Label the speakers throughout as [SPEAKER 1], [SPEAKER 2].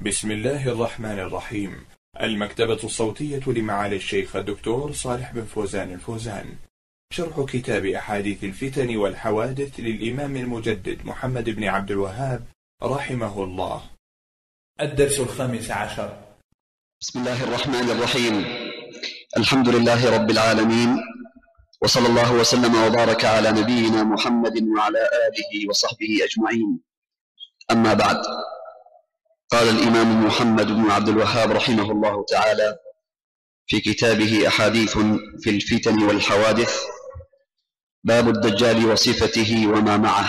[SPEAKER 1] بسم الله الرحمن الرحيم. المكتبة الصوتية لمعالي الشيخ الدكتور صالح بن فوزان الفوزان. شرح كتاب أحاديث الفتن والحوادث للإمام المجدد محمد بن عبد الوهاب رحمه الله. الدرس 15.
[SPEAKER 2] بسم الله الرحمن الرحيم. الحمد لله رب العالمين، وصلى الله وسلم وبارك على نبينا محمد وعلى آله وصحبه أجمعين. أما بعد، قال الإمام محمد بن عبد الوهاب رحمه الله تعالى في كتابه أحاديث في الفتن والحوادث: باب الدجال وصفته وما معه.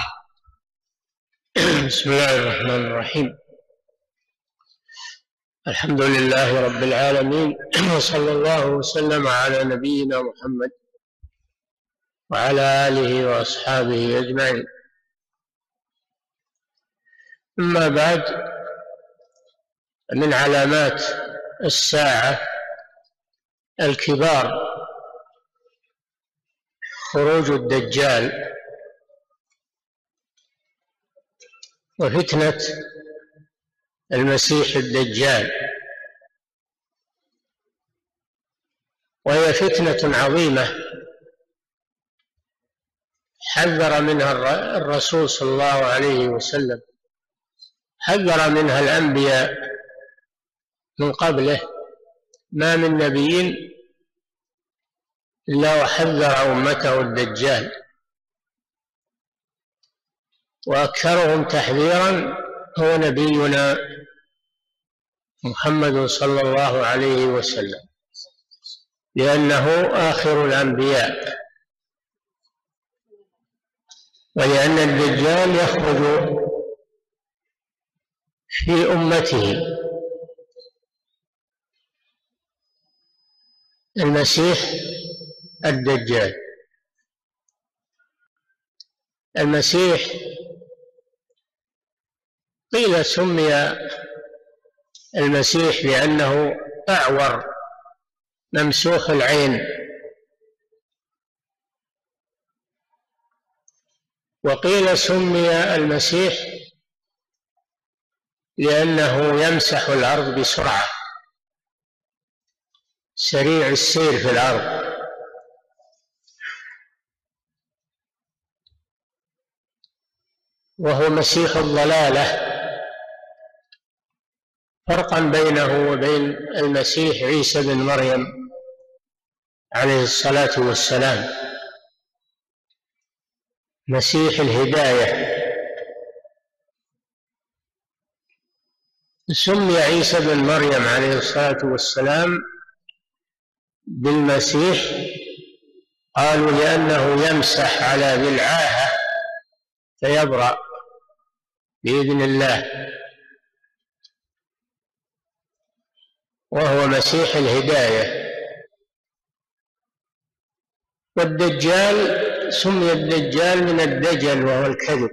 [SPEAKER 3] بسم الله الرحمن الرحيم. الحمد لله رب العالمين، وصلى الله وسلم على نبينا محمد وعلى آله وأصحابه أجمعين. أما بعد، من علامات الساعة الكبار خروج الدجال وفتنة المسيح الدجال، وهي فتنة عظيمة حذر منها الرسول صلى الله عليه وسلم، حذر منها الأنبياء من قبله، ما من نبي إلا وحذر أمته الدجال، وأكثرهم تحذيرا هو نبينا محمد صلى الله عليه وسلم، لأنه آخر الأنبياء، ولأن الدجال يخرج في أمته. المسيح الدجال، المسيح قيل سمي المسيح لأنه أعور ممسوح العين، وقيل سمي المسيح لأنه يمسح الأرض بسرعة، سريع السير في الأرض. وهو مسيح الضلالة، فرقا بينه وبين المسيح عيسى بن مريم عليه الصلاة والسلام، مسيح الهداية. سمي عيسى بن مريم عليه الصلاة والسلام بالمسيح، قالوا لأنه يمسح على ذي العاهة فيبرأ بإذن الله، وهو مسيح الهداية. والدجال سمي الدجال من الدجل وهو الكذب،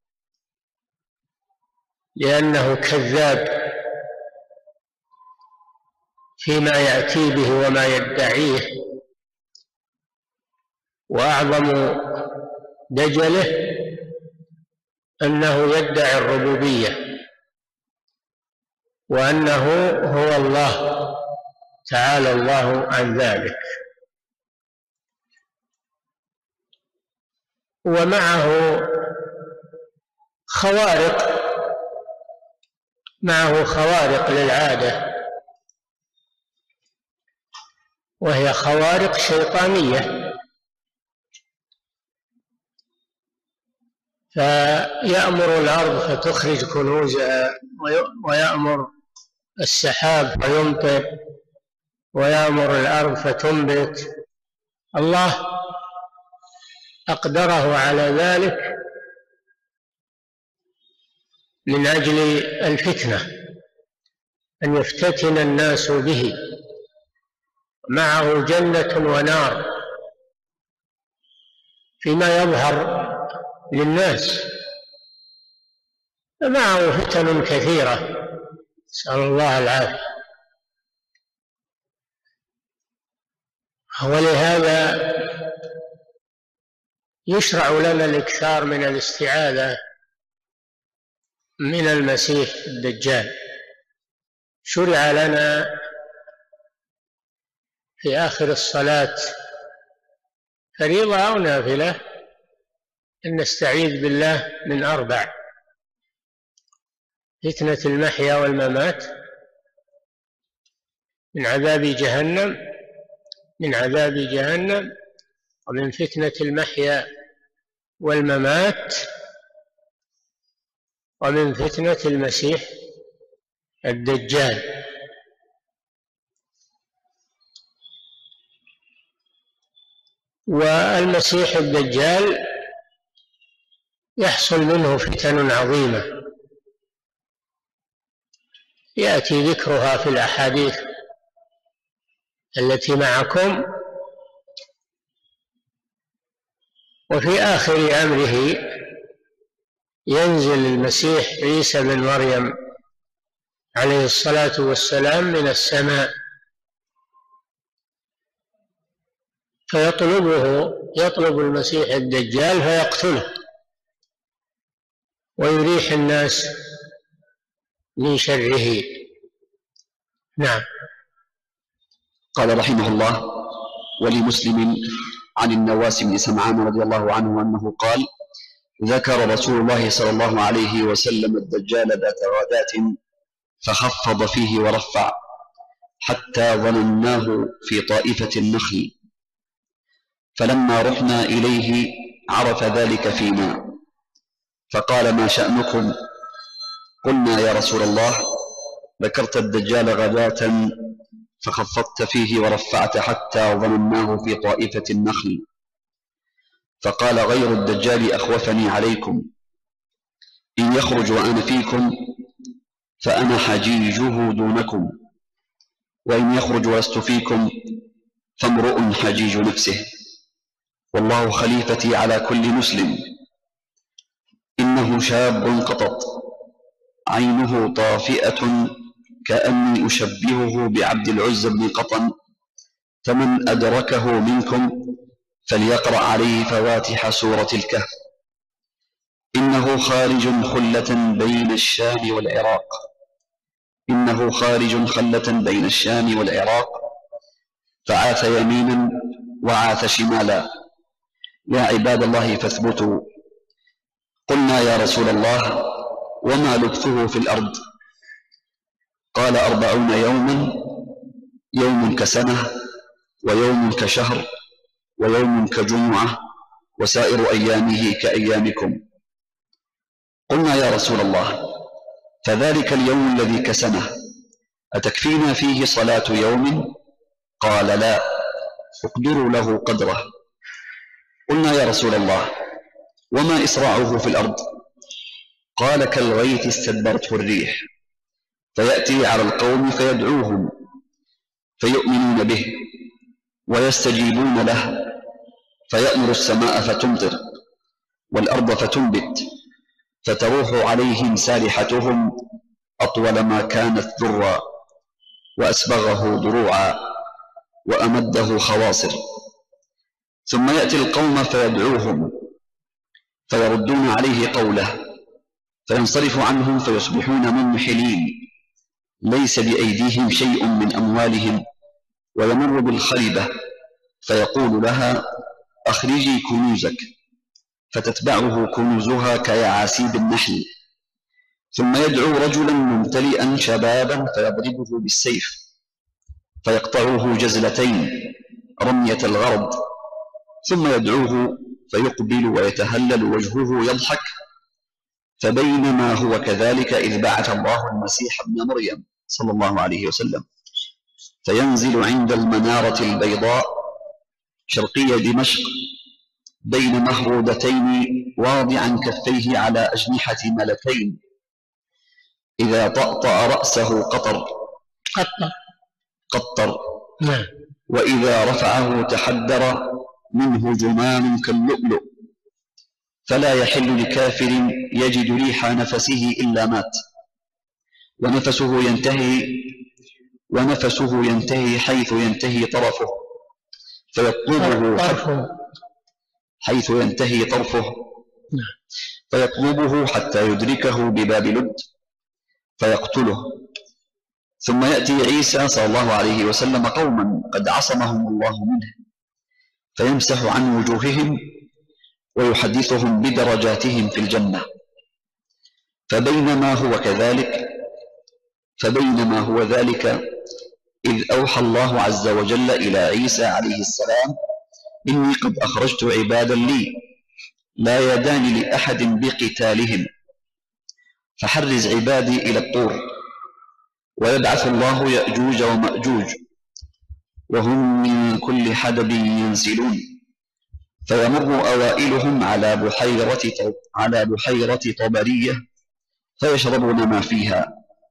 [SPEAKER 3] لأنه كذاب فيما يأتي به وما يدعيه، وأعظم دجله أنه يدعي الربوبية، وأنه هو الله، تعالى الله عن ذلك. ومعه خوارق للعادة، وهي خوارق شيطانية، فيأمر الأرض فتخرج كنوزها، ويأمر السحاب فيمطر، ويأمر الأرض فتنبت. الله أقدره على ذلك من أجل الفتنة، أن يفتتن الناس به. معه جنة ونار فيما يظهر للناس، معه فتن كثيرة، نسأل الله العافية. ولهذا يشرع لنا الإكثار من الاستعاذة من المسيح الدجال، شرع لنا في آخر الصلاة فريضة أو نافلة أن نستعيذ بالله من 4: فتنة المحيا والممات، من عذاب جهنم، ومن فتنة المحيا والممات، ومن فتنة المسيح الدجال. والمسيح الدجال يحصل منه فتن عظيمة يأتي ذكرها في الأحاديث التي معكم. وفي آخر أمره ينزل المسيح عيسى بن مريم عليه الصلاة والسلام من السماء، يطلب المسيح الدجال فيقتله ويريح الناس من شره. نعم.
[SPEAKER 2] قال رحمه الله: ولمسلم عن النواس بن سمعان رضي الله عنه أنه قال: ذكر رسول الله صلى الله عليه وسلم الدجال ذات غداة فخفض فيه ورفع حتى ظنناه في طائفة النخل، فلما رحنا إليه عرف ذلك فينا فقال: ما شأنكم؟ قلنا: يا رسول الله، ذكرت الدجال غداة فخفضت فيه ورفعت حتى ظنناه في طائفة النخل. فقال: غير الدجال أخوفني عليكم، إن يخرج وأنا فيكم فأنا حجيجه دونكم، وإن يخرج ولست فيكم فامرؤ حجيج نفسه، والله خليفتي على كل مسلم. إنه شاب قطط عينه طافئة كأني أشبهه بعبد العزى بن قطن، فمن أدركه منكم فليقرأ عليه فواتح سورة الكهف. إنه خارج خلة بين الشام والعراق، فعاث يمينا وعاث شمالا. يا عباد الله فاثبتوا. قلنا: يا رسول الله، وما لبثه في الأرض؟ قال: 40 يوما، يوم كسنة، ويوم كشهر، ويوم كجمعة، وسائر أيامه كأيامكم. قلنا: يا رسول الله، فذلك اليوم الذي كسنه أتكفينا فيه صلاة يوم؟ قال: لا، اقدروا له قدره. قلنا: يا رسول الله، وما إسراعه في الأرض؟ قال: كالغيث استدبرته الريح، فيأتي على القوم فيدعوهم فيؤمنون به ويستجيبون له، فيأمر السماء فتمطر والأرض فتنبت، فتروح عليهم سالحتهم أطول ما كانت ذرا، وأسبغه ضروعا، وأمده خواصر. ثم يأتي القوم فيدعوهم فيردون عليه قوله، فينصرف عنهم فيصبحون منمحلين، ليس بأيديهم شيء من أموالهم، ويمر بالخلبة فيقول لها: أخرجي كنوزك، فتتبعه كنوزها كيعاسيب النحل. ثم يدعو رجلا ممتلئا شبابا فيضربه بالسيف فيقطعه جزلتين رمية الغرض، ثم يدعوه فيقبل ويتهلل وجهه يضحك. فبينما هو كذلك إذ بعث الله المسيح ابن مريم صلى الله عليه وسلم، فينزل عند المنارة البيضاء شرقي دمشق بين مهرودتين واضعا كفيه على أجنحة ملكين، إذا طأطأ رأسه قطر، وإذا رفعه تحدر منه جمان كاللؤلؤ، فلا يحل لكافر يجد ريح نفسه إلا مات، ونفسه ينتهي حيث ينتهي طرفه، فيطلبه حتى يدركه بباب لد فيقتله، ثم يأتي عيسى صلى الله عليه وسلم قوما قد عصمهم الله منه فيمسح عن وجوههم ويحدثهم بدرجاتهم في الجنة. فبينما هو ذلك إذ أوحى الله عز وجل إلى عيسى عليه السلام: إني قد أخرجت عبادا لي لا يدان لأحد بقتالهم، فحرز عبادي إلى الطور. ويبعث الله يأجوج ومأجوج وهم من كل حدب ينسلون، فيمر أوائلهم على بحيرة طبرية فيشربون ما فيها،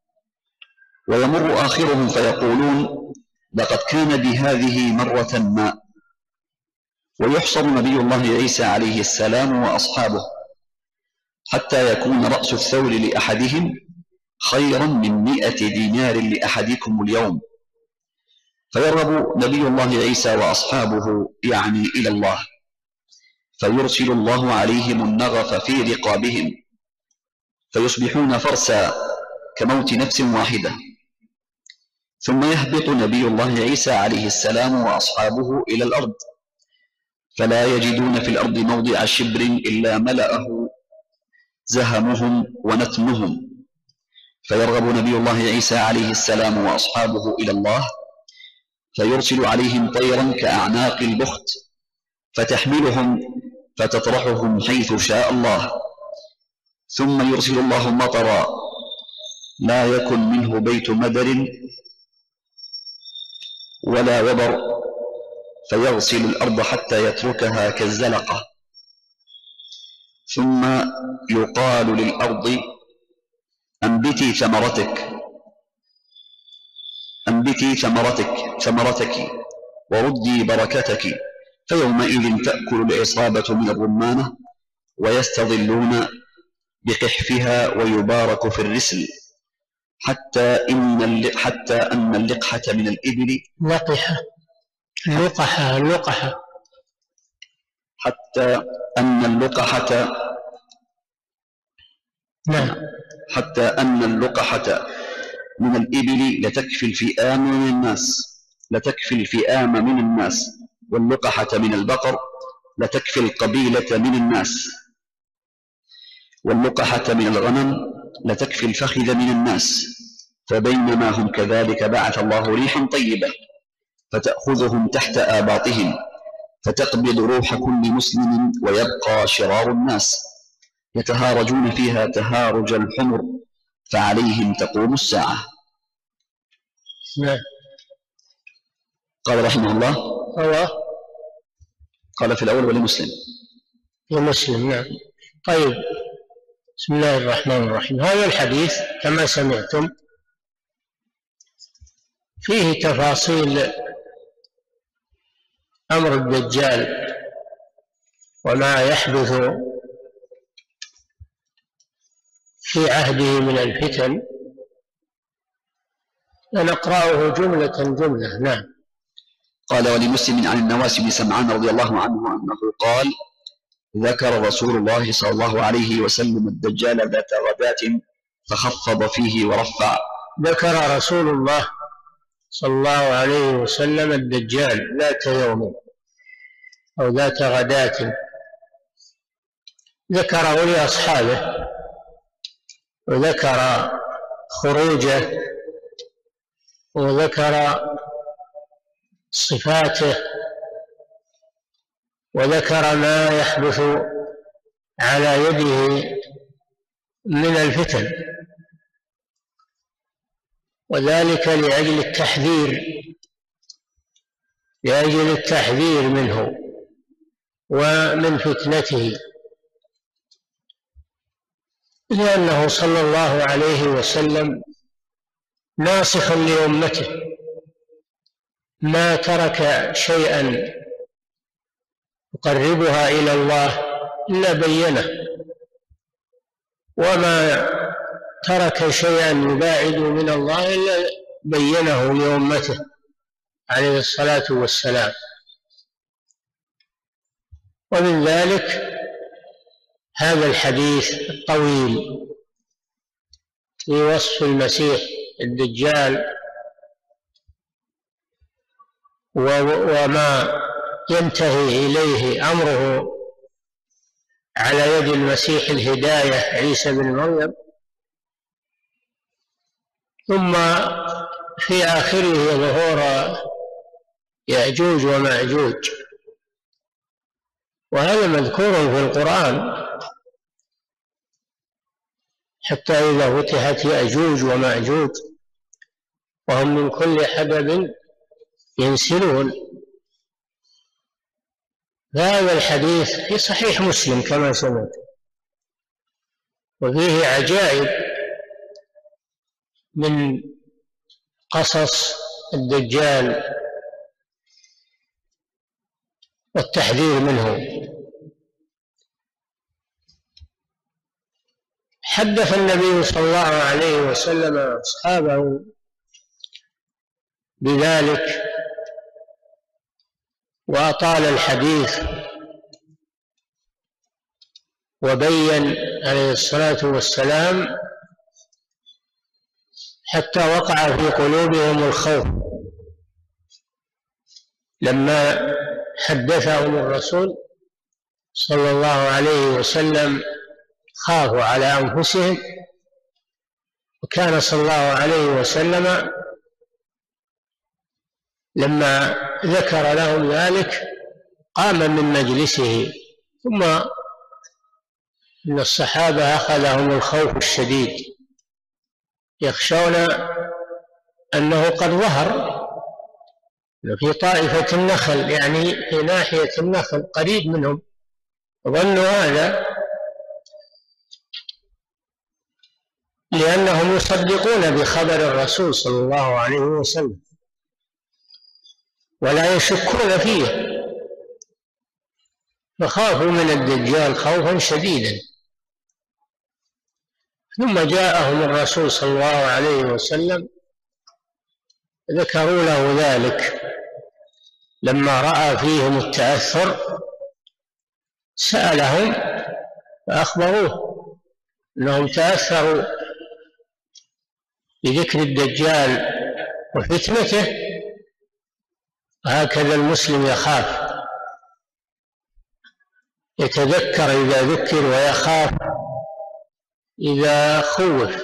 [SPEAKER 2] ويمر آخرهم فيقولون: لقد كان بهذه مرة ماء. ويحصر نبي الله عيسى عليه السلام وأصحابه حتى يكون رأس الثور لأحدهم خيرا من 100 دينار لأحدكم اليوم، فيرغب نبي الله عيسى وأصحابه يعني إلى الله، فيرسل الله عليهم النغف في رقابهم فيصبحون فرسا كموت نفس واحدة. ثم يهبط نبي الله عيسى عليه السلام وأصحابه إلى الأرض، فلا يجدون في الأرض موضع شبر إلا ملأه زهمهم ونتمهم، فيرغب نبي الله عيسى عليه السلام وأصحابه إلى الله، فيرسل عليهم طيرا كأعناق البخت فتحملهم فتطرحهم حيث شاء الله، ثم يرسل الله مطرا لا يكن منه بيت مدر ولا وبر، فيغسل الأرض حتى يتركها كالزلقة. ثم يقال للأرض: أنبتي ثمرتك وردي بركتك، فيومئذ تأكل العصابة من الرمانة ويستظلون بقحفها ويبارك في الرسل، حتى أن اللقحة من الإبل حتى أن اللقحة من الإبل لتكفي الفئام من الناس، واللقحة من البقر لتكفي القبيلة من الناس، واللقحة من الغنم لتكفي الفخذ من الناس. فبينما هم كذلك بعث الله ريحا طيبة فتأخذهم تحت آباطهم فتقبض روح كل مسلم، ويبقى شرار الناس يتهارجون فيها تهارج الحمر، فعليهم تقوم الساعة. قال رحمه الله: قال في الأول ولمسلم.
[SPEAKER 3] نعم. طيب، بسم الله الرحمن الرحيم. هذا الحديث كما سمعتم فيه تفاصيل أمر الدجال وما يحدث في عهده من الفتن، ونقرأه جملة. نعم.
[SPEAKER 2] قال: ولمسلم عن النواس بن سمعان رضي الله عنه أنه قال: ذكر رسول الله صلى الله عليه وسلم الدجال ذات غداة فخفض فيه ورفع.
[SPEAKER 3] ذكر رسول الله صلى الله عليه وسلم الدجال ذات يوم أو ذات غداة، ذكره لأصحابه وذكر خروجه وذكر صفاته وذكر ما يحدث على يده من الفتن، وذلك لأجل التحذير منه ومن فتنته، لأنه صلى الله عليه وسلم ناصح لأمته، ما ترك شيئا يقربها إلى الله إلا بينه، وما ترك شيئا يباعد من الله إلا بينه لأمته عليه الصلاة والسلام. ومن ذلك هذا الحديث الطويل في وصف المسيح الدجال وما ينتهي إليه أمره على يد المسيح الهداية عيسى بن مريم، ثم في آخره ظهور يأجوج ومأجوج، وهذا مذكور في القرآن، حتى إذا فتحت يأجوج ومأجوج وهم من كل حدب ينسلون. هذا الحديث في صحيح مسلم كما سمعت، وفيه عجائب من قصص الدجال والتحذير منه. حدث النبي صلى الله عليه وسلم أصحابه بذلك وأطال الحديث، وبين عليه الصلاة والسلام حتى وقع في قلوبهم الخوف لما حدثهم الرسول صلى الله عليه وسلم، خافوا على أنفسهم. وكان صلى الله عليه وسلم لما ذكر لهم ذلك قام من مجلسه، ثم إن الصحابة أخذهم الخوف الشديد، يخشون أنه قد ظهر في طائفة النخل، يعني في ناحية النخل قريب منهم، ظنوا هذا لأنهم يصدقون بخبر الرسول صلى الله عليه وسلم ولا يشكون فيه، فخافوا من الدجال خوفا شديدا. ثم جاءهم الرسول صلى الله عليه وسلم، ذكروا له ذلك لما رأى فيهم التأثر، سألهم فأخبروه أنهم تأثروا بذكر الدجال وفتنته. هكذا المسلم يخاف، يتذكر إذا ذكر ويخاف إذا خوف.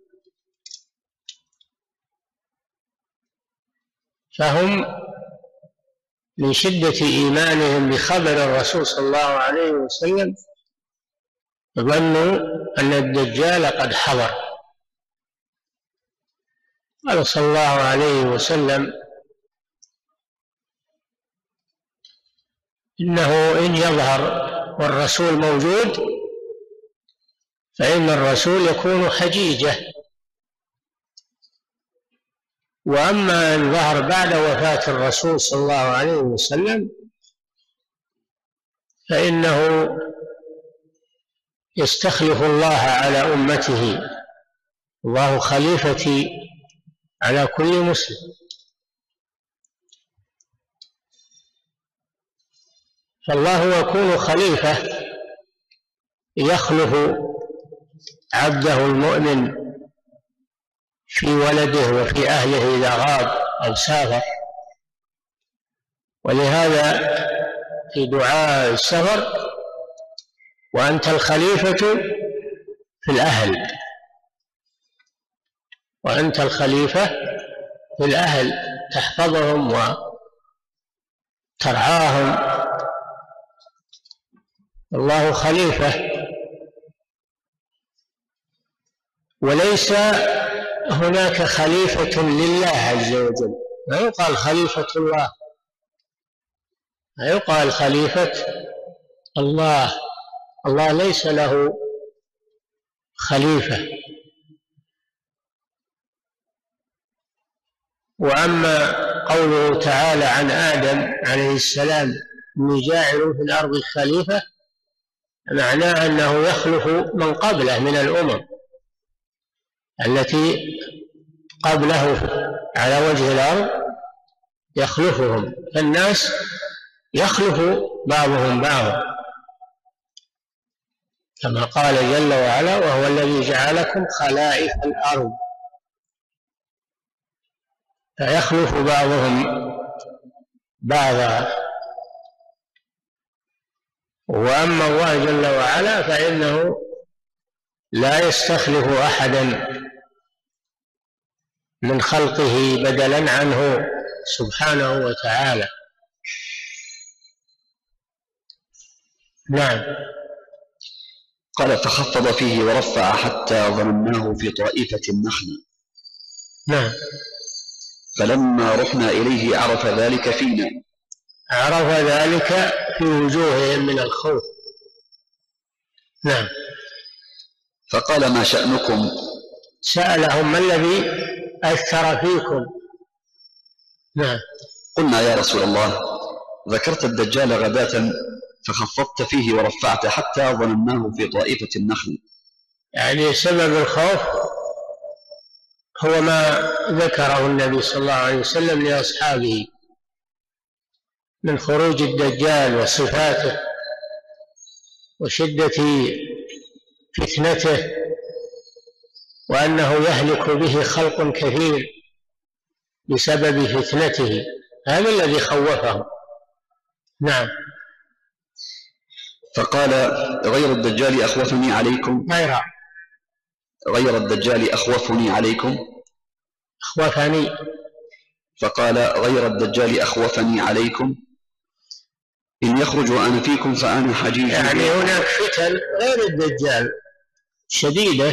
[SPEAKER 3] فهم من شدة إيمانهم بخبر الرسول صلى الله عليه وسلم ظنوا أن الدجال قد حضر. قال صلى الله عليه وسلم: إنه إن يظهر والرسول موجود فإن الرسول يكون حجيجة، وأما إن ظهر بعد وفاة الرسول صلى الله عليه وسلم فإنه يستخلف الله على أمته، الله خليفتي على كل مسلم. فالله يكون خليفة يخلف عبده المؤمن في ولده وفي أهله إذا غاب أو سافر. ولهذا في دعاء السفر: وأنت الخليفة في الأهل، وأنت الخليفة في الأهل، تحفظهم وترعاهم. الله خليفة، وليس هناك خليفة لله عز وجل، ما يقال خليفة الله، ما يقال خليفة الله. الله ليس له خليفة. وأما قوله تعالى عن آدم عليه السلام: إني جاعل في الأرض خليفة، معناه أنه يخلف من قبله من الأمم التي قبله على وجه الأرض، يخلفهم. فالناس يخلف بعضهم بعضا، كما قال جل وعلا: وهو الذي جعلكم خلائف الأرض. فيخلف بعضهم بعضها. وأما الله جل وعلا فإنه لا يستخلف أحدا من خلقه بدلا عنه سبحانه وتعالى. نعم.
[SPEAKER 2] قال فخفض فيه ورفع حتى ظنناه في طائفة النخل.
[SPEAKER 3] نعم.
[SPEAKER 2] فلما رحنا إليه عرف ذلك فينا.
[SPEAKER 3] عرف ذلك في وجوههم من الخوف. نعم.
[SPEAKER 2] فقال ما شأنكم؟
[SPEAKER 3] سألهم ما الذي أثر فيكم؟ نعم.
[SPEAKER 2] قلنا يا رسول الله ذكرت الدجال غداة فخفضت فيه ورفعت حتى ظنناه في طائفة النخل.
[SPEAKER 3] يعني سبب الخوف هو ما ذكره النبي صلى الله عليه وسلم لأصحابه من خروج الدجال وصفاته وشدة فتنته وأنه يهلك به خلق كثير بسبب فتنته. هذا الذي خوفهم. نعم.
[SPEAKER 2] فقال غير الدجال أخوفني عليكم. غير الدجال أخوفني عليكم.
[SPEAKER 3] أخوفني.
[SPEAKER 2] فقال غير الدجال أخوفني عليكم إن يخرج وأنا فيكم فأنا حجيج.
[SPEAKER 3] يعني هناك فتن غير الدجال شديدة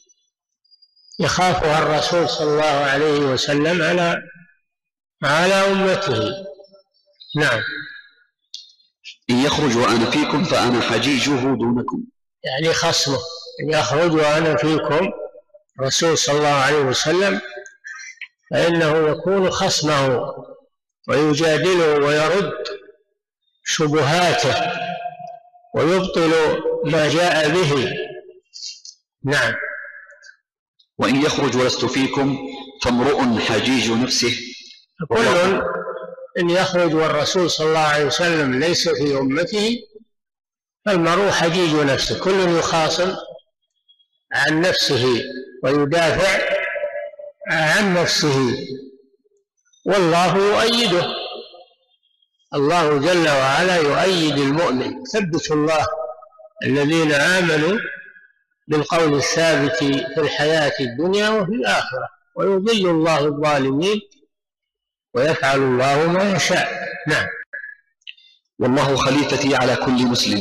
[SPEAKER 3] يخافها الرسول صلى الله عليه وسلم على أمته. نعم.
[SPEAKER 2] إن يخرج وأنا فيكم فأنا حجيجه دونكم.
[SPEAKER 3] يعني خصمه. إن يخرج وأنا فيكم الرسول صلى الله عليه وسلم فإنه يكون خصمه ويجادله ويرد شبهاته ويبطل ما جاء به. نعم.
[SPEAKER 2] وإن يخرج ولست فيكم فامرؤ حجيج نفسه.
[SPEAKER 3] كل إن يخرج والرسول صلى الله عليه وسلم ليس في أمته فالمرء حجيج نفسه. كل يخاصم عن نفسه ويدافع عن نفسه والله يؤيده. الله جل وعلا يؤيد المؤمن. ثبت الله الذين آمنوا بالقول الثابت في الحياة الدنيا وفي الآخرة ويضل الله الظالمين ويفعل الله ما يشاء. نعم.
[SPEAKER 2] والله خليفتي على كل مسلم.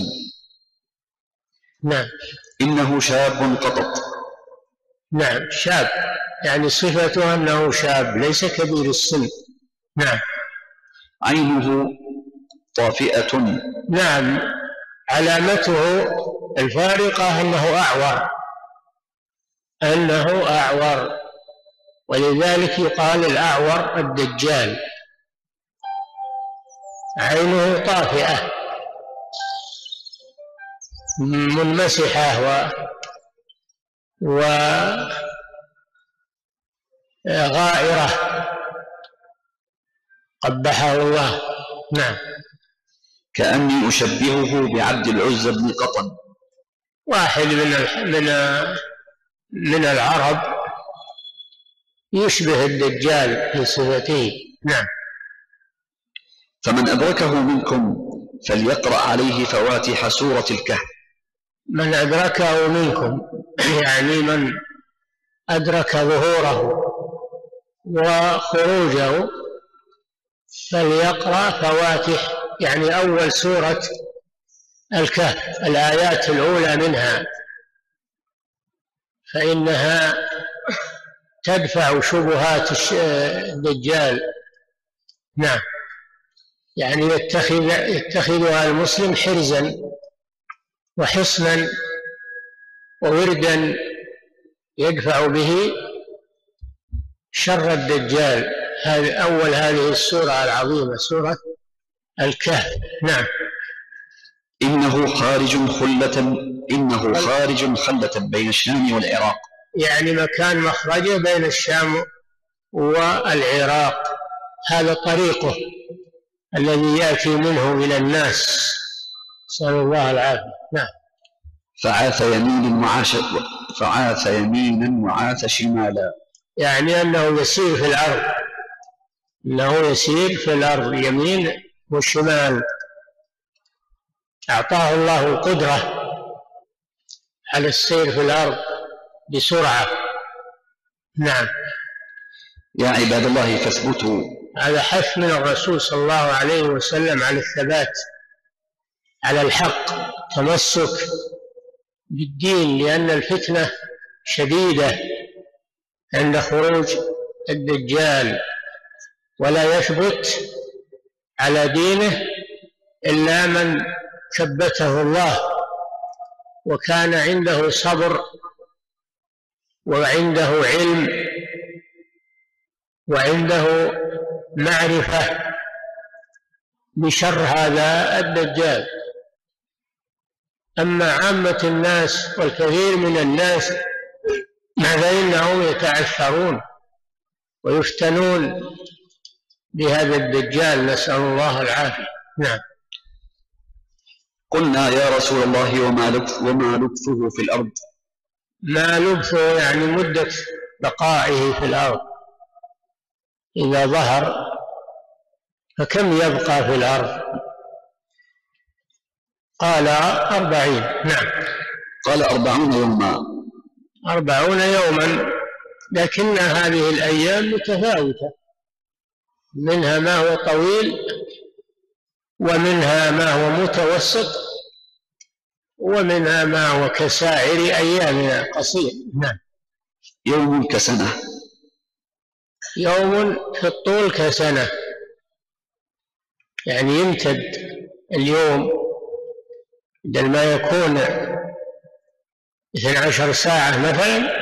[SPEAKER 3] نعم.
[SPEAKER 2] إنه شاب قطط.
[SPEAKER 3] نعم. شاب يعني صفته أنه شاب ليس كبير السن. نعم.
[SPEAKER 2] عينه طافئة.
[SPEAKER 3] نعم. علامته الفارقة أنه أعور ولذلك يقال الأعور الدجال. عينه طافئة منمسحة وغائرة قبحه الله. نعم.
[SPEAKER 2] كأني أشبهه بعبد العزى بن قطن.
[SPEAKER 3] واحد من العرب يشبه الدجال في صفته. نعم.
[SPEAKER 2] فمن أدركه منكم فليقرأ عليه فواتح سورة الكهف.
[SPEAKER 3] من أدركه منكم يعني من أدرك ظهوره وخروجه فليقرأ فواتح يعني أول سورة الكهف الآيات الأولى منها فإنها تدفع شبهات الدجال. نعم. يعني يتخذها المسلم حرزا وحصنا ووردا يدفع به شر الدجال. هذه أول هذه السورة العظيمة سورة الكهف. نعم.
[SPEAKER 2] إنه خارج خلة بين الشام والعراق.
[SPEAKER 3] يعني مكان مخرجه بين الشام والعراق. هذا طريقه الذي يأتي منه إلى الناس. نسأل الله العافية. نعم.
[SPEAKER 2] فعاث يمينا وعاث شمالا.
[SPEAKER 3] يعني أنه يسير في الأرض إنه يسير في الأرض يمين وشمال. أعطاه الله القدرة على السير في الأرض بسرعة. نعم.
[SPEAKER 2] يا عباد الله فاثبتوا.
[SPEAKER 3] هذا حث من الرسول صلى الله عليه وسلم على الثبات على الحق، تمسك بالدين، لأن الفتنة شديدة عند خروج الدجال، ولا يثبت على دينه إلا من ثبته الله وكان عنده صبر وعنده علم وعنده معرفة بشر هذا الدجال. أما عامة الناس والكثير من الناس فإنهم يتعثرون ويفتنون بهذا الدجال، نسأل الله العافية. نعم.
[SPEAKER 2] قلنا يا رسول الله وما لبثه في الأرض؟
[SPEAKER 3] ما لبثه يعني مدة بقائه في الأرض، إذا ظهر فكم يبقى في الأرض؟ قال 40. نعم.
[SPEAKER 2] قال 40 يوما.
[SPEAKER 3] 40 يوما، لكن هذه الأيام متفاوتة، منها ما هو طويل ومنها ما هو متوسط ومنها ما هو كسائر أيامنا قصير. نعم.
[SPEAKER 2] يوم كسنة.
[SPEAKER 3] يوم في الطول كسنة، يعني يمتد اليوم بدل ما يكون 12 ساعة مثلا،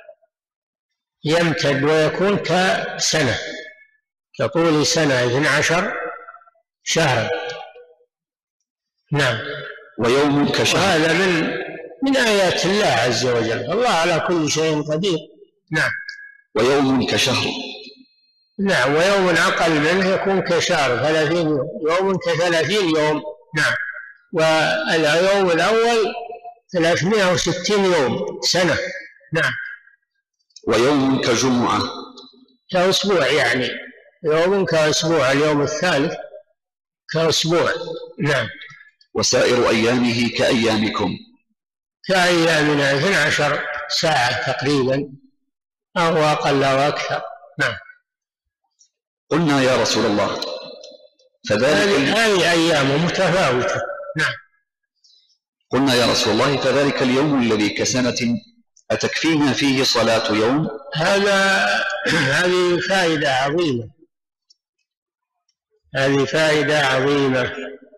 [SPEAKER 3] يمتد ويكون كسنة، كطول سنة 12 شهرا. نعم.
[SPEAKER 2] ويوم كشهر.
[SPEAKER 3] وهذا من آيات الله عز وجل، الله على كل شيء قدير. نعم.
[SPEAKER 2] ويوم كشهر.
[SPEAKER 3] نعم. ويوم أقل منه يكون كشهر 30 يوم، يوم ك30 يوم. نعم. واليوم الأول 360 يوم سنة. نعم.
[SPEAKER 2] ويوم كجمعة.
[SPEAKER 3] كأسبوع، يعني يوم كأسبوع، اليوم الثالث كأسبوع. نعم.
[SPEAKER 2] وسائر أيامه كأيامكم.
[SPEAKER 3] كأيامنا 12 ساعة تقريبا، أو أقل أو أكثر. نعم.
[SPEAKER 2] قلنا يا رسول الله فذلك
[SPEAKER 3] هذه أيام متفاوتة. نعم.
[SPEAKER 2] قلنا يا رسول الله فذلك اليوم الذي كسنة أتكفينا فيه صلاة يوم؟
[SPEAKER 3] هذه فائدة عظيمة، هذه فائدة عظيمة.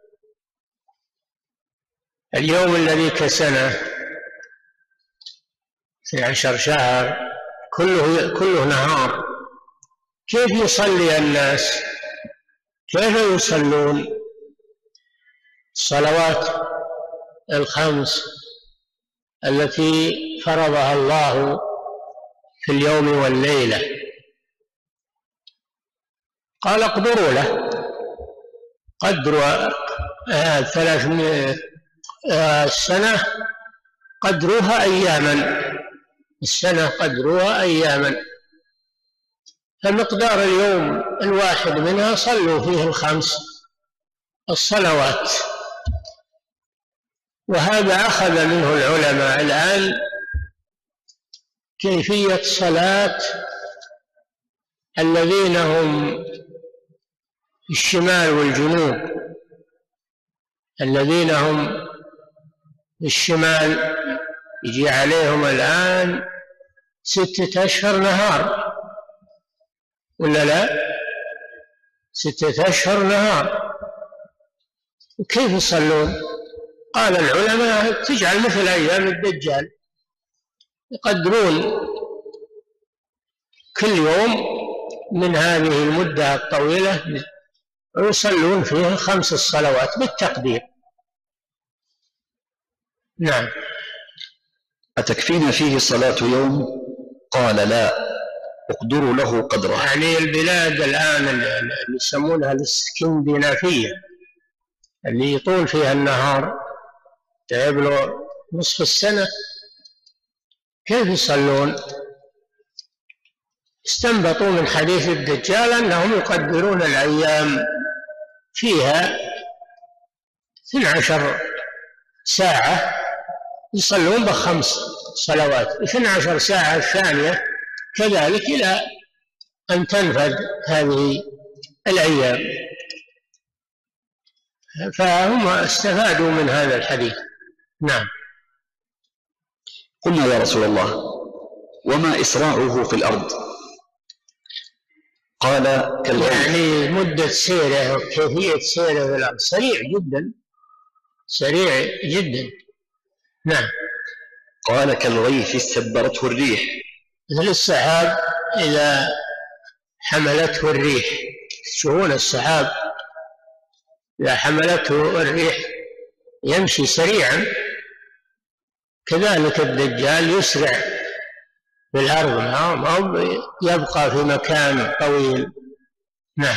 [SPEAKER 3] اليوم الذي كسنة 12 شهر كله نهار، كيف يصلي الناس؟ كيف يصلون الصلوات الخمس التي فرضها الله في اليوم والليلة؟ قال اقدروا له، قدروا 300 السنة قدروها أياما، السنة قدروها أياما، فمقدار اليوم الواحد منها صلوا فيه الخمس الصلوات. وهذا أخذ منه العلماء الآن كيفية صلاة الذين هم في الشمال والجنوب. الذين هم في الشمال يجي عليهم الآن 6 أشهر نهار، ولا لا؟ 6 أشهر نهار، كيف يصلون؟ قال العلماء تجعل مثل أيام الدجال، يقدرون كل يوم من هذه المدة الطويلة ويصلون فيها 5 صلوات بالتقدير. نعم.
[SPEAKER 2] أتكفينا فيه صلاة يوم؟ قال لا، اقدروا له قدره.
[SPEAKER 3] يعني البلاد الآن اللي يسمونها الاسكندنافية، اللي يطول فيها النهار يبلغ نصف السنة، كيف يصلون؟ استنبطوا من حديث الدجال أنهم يقدرون الأيام فيها 12 ساعة يصلون ب5 صلوات، 12 ساعة الثانية كذلك إلى أن تنفذ هذه الأيام. فهم استفادوا من هذا الحديث. نعم.
[SPEAKER 2] قلنا يا رسول الله وما إسراعه في الأرض؟ قال
[SPEAKER 3] يعني مدة سيره وكيفية سيره في الأرض سريع جدا، سريع جدا. نعم.
[SPEAKER 2] قال كالغيث استدبرته الريح،
[SPEAKER 3] مثل السحاب إذا حملته الريح، تشوفون السحاب إذا حملته الريح يمشي سريعا، كذلك الدجال يسرع في الأرض، ما يبقى في مكان طويل. نعم.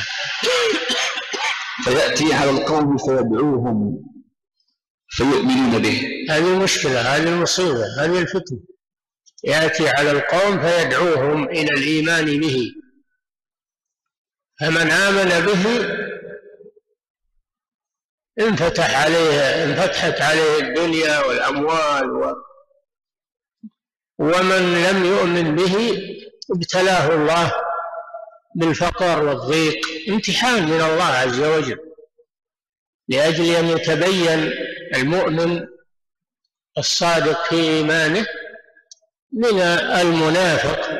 [SPEAKER 2] فيأتي على القوم فيدعوهم فيؤمنون به.
[SPEAKER 3] هذه المشكلة، هذه المصيبة، هذه الفتنة. يأتي على القوم فيدعوهم إلى الإيمان به، فمن آمن به انفتحت عليه الدنيا والأموال، ومن لم يؤمن به ابتلاه الله بالفقر والضيق، امتحان من الله عز وجل لأجل أن يتبين المؤمن الصادق في إيمانه من المنافق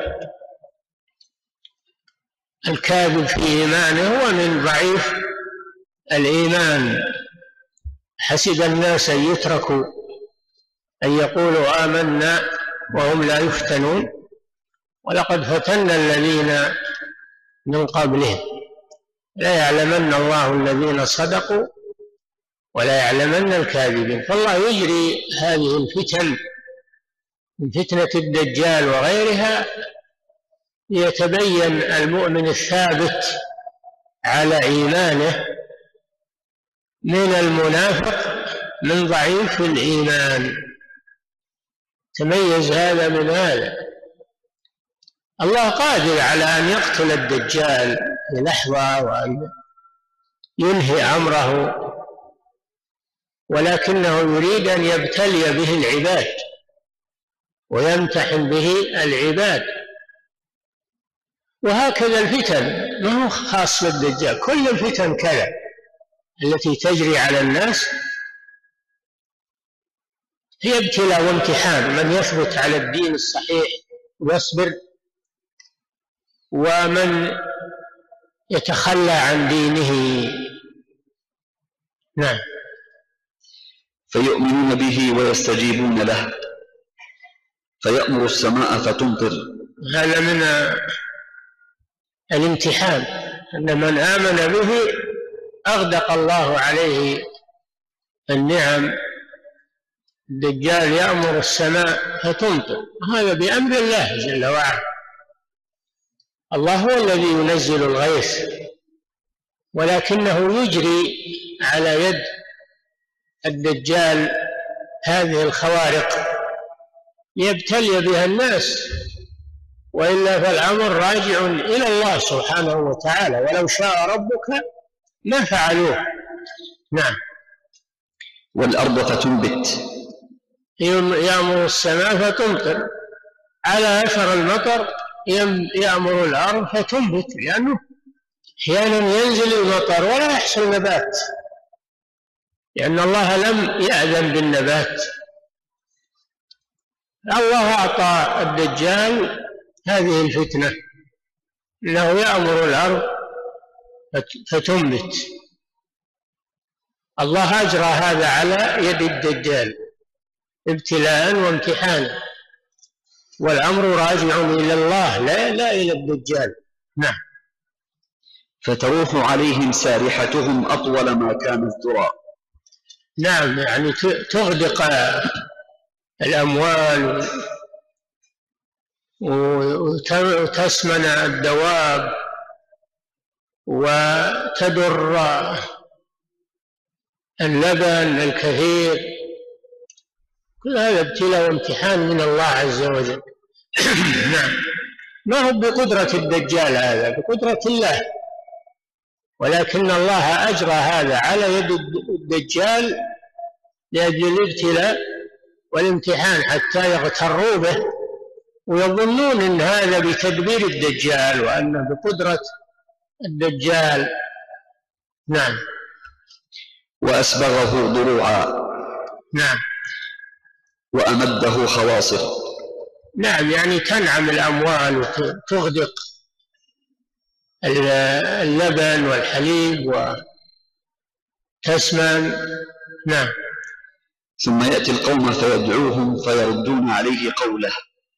[SPEAKER 3] الكاذب في إيمانه ومن ضعيف الإيمان. حسب الناس أن يتركوا أن يقولوا آمنا وهم لا يفتنون ولقد فتنا الذين من قبلهم لا يعلمن الله الذين صدقوا ولا يعلمن الكاذبين. فالله يجري هذه الفتن من فتنة الدجال وغيرها ليتبين المؤمن الثابت على إيمانه من المنافق من ضعيف الإيمان. تميز هذا من هذا. الله قادر على أن يقتل الدجال في لحظة وأن ينهي أمره، ولكنه يريد أن يبتلي به العباد ويمتحن به العباد. وهكذا الفتن ما هو خاص بالدجال، كل الفتن كذا التي تجري على الناس هي ابتلاء وامتحان. من يثبت على الدين الصحيح ويصبر، ومن يتخلى عن دينه. نعم.
[SPEAKER 2] فيؤمنون به ويستجيبون له فيأمر السماء فتمطر.
[SPEAKER 3] هذا من الامتحان، أن من آمن به أغدق الله عليه النعم. الدجال يأمر السماء فتمطر، هذا بأمر الله جل وعلا. الله هو الذي ينزل الغيث، ولكنه يجري على يد الدجال هذه الخوارق ليبتلي بها الناس، وإلا فالأمر راجع إلى الله سبحانه وتعالى، ولو شاء ربك ما فعلوه. نعم.
[SPEAKER 2] والأرض فتنبت.
[SPEAKER 3] يأمر السماء فتمطر، على أثر المطر يأمر الأرض فتنبت، لأنه أحيانا ينزل المطر ولا يحصل نبات، لأن الله لم يأذن بالنبات. الله أعطى الدجال هذه الفتنة، أنه يأمر الأرض فتنبت. الله أجرى هذا على يد الدجال ابتلاء وامتحانا، والأمر راجع إلى الله لا إلى الدجال. نعم.
[SPEAKER 2] فتروح عليهم سارحتهم أطول ما كانت ترى.
[SPEAKER 3] نعم، يعني تغدق الأموال وتسمن الدواب وتدر اللبن الكثير. كل هذا ابتلاء وامتحان من الله عز وجل. نعم. ما هو بقدرة الدجال، هذا بقدرة الله، ولكن الله أجرى هذا على يد الدجال لأجل الابتلاء والامتحان حتى يغتروا به ويظنون أن هذا بتدبير الدجال وأنه بقدرة الدجال. نعم.
[SPEAKER 2] وأسبغه ضروعا.
[SPEAKER 3] نعم.
[SPEAKER 2] وأمده خواصر.
[SPEAKER 3] نعم، يعني تنعم الأموال وتغدق اللبن والحليب وتسمن. نعم.
[SPEAKER 2] ثم يأتي القوم فيدعوهم فيردون عليه قوله.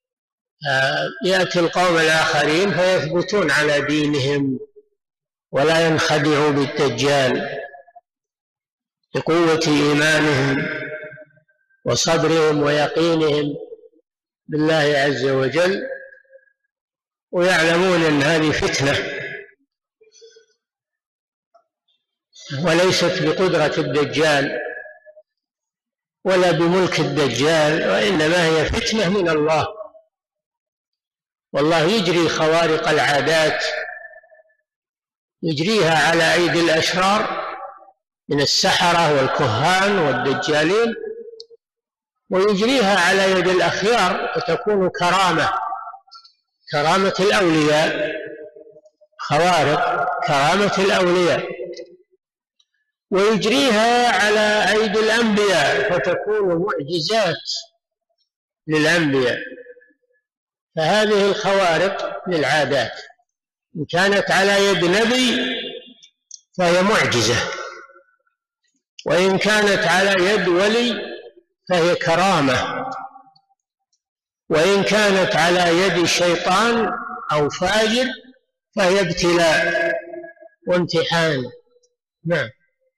[SPEAKER 3] يأتي القوم الآخرين فيثبتون على دينهم ولا ينخدعوا بالدجال بقوة إيمانهم وصبرهم ويقينهم بالله عز وجل، ويعلمون أن هذه فتنة وليست بقدرة الدجال ولا بملك الدجال، وإنما هي فتنة من الله، والله يجري خوارق العادات، يجريها على أيدي الأشرار من السحرة والكهان والدجالين، ويجريها على يد الأخيار وتكون كرامة الأولياء، خوارق كرامة الأولياء، ويجريها على أيدي الأنبياء فتكون معجزات للأنبياء. فهذه الخوارق للعادات إن كانت على يد نبي فهي معجزة، وإن كانت على يد ولي فهي كرامة، وإن كانت على يد شيطان أو فاجر فهي ابتلاء وامتحان. نعم.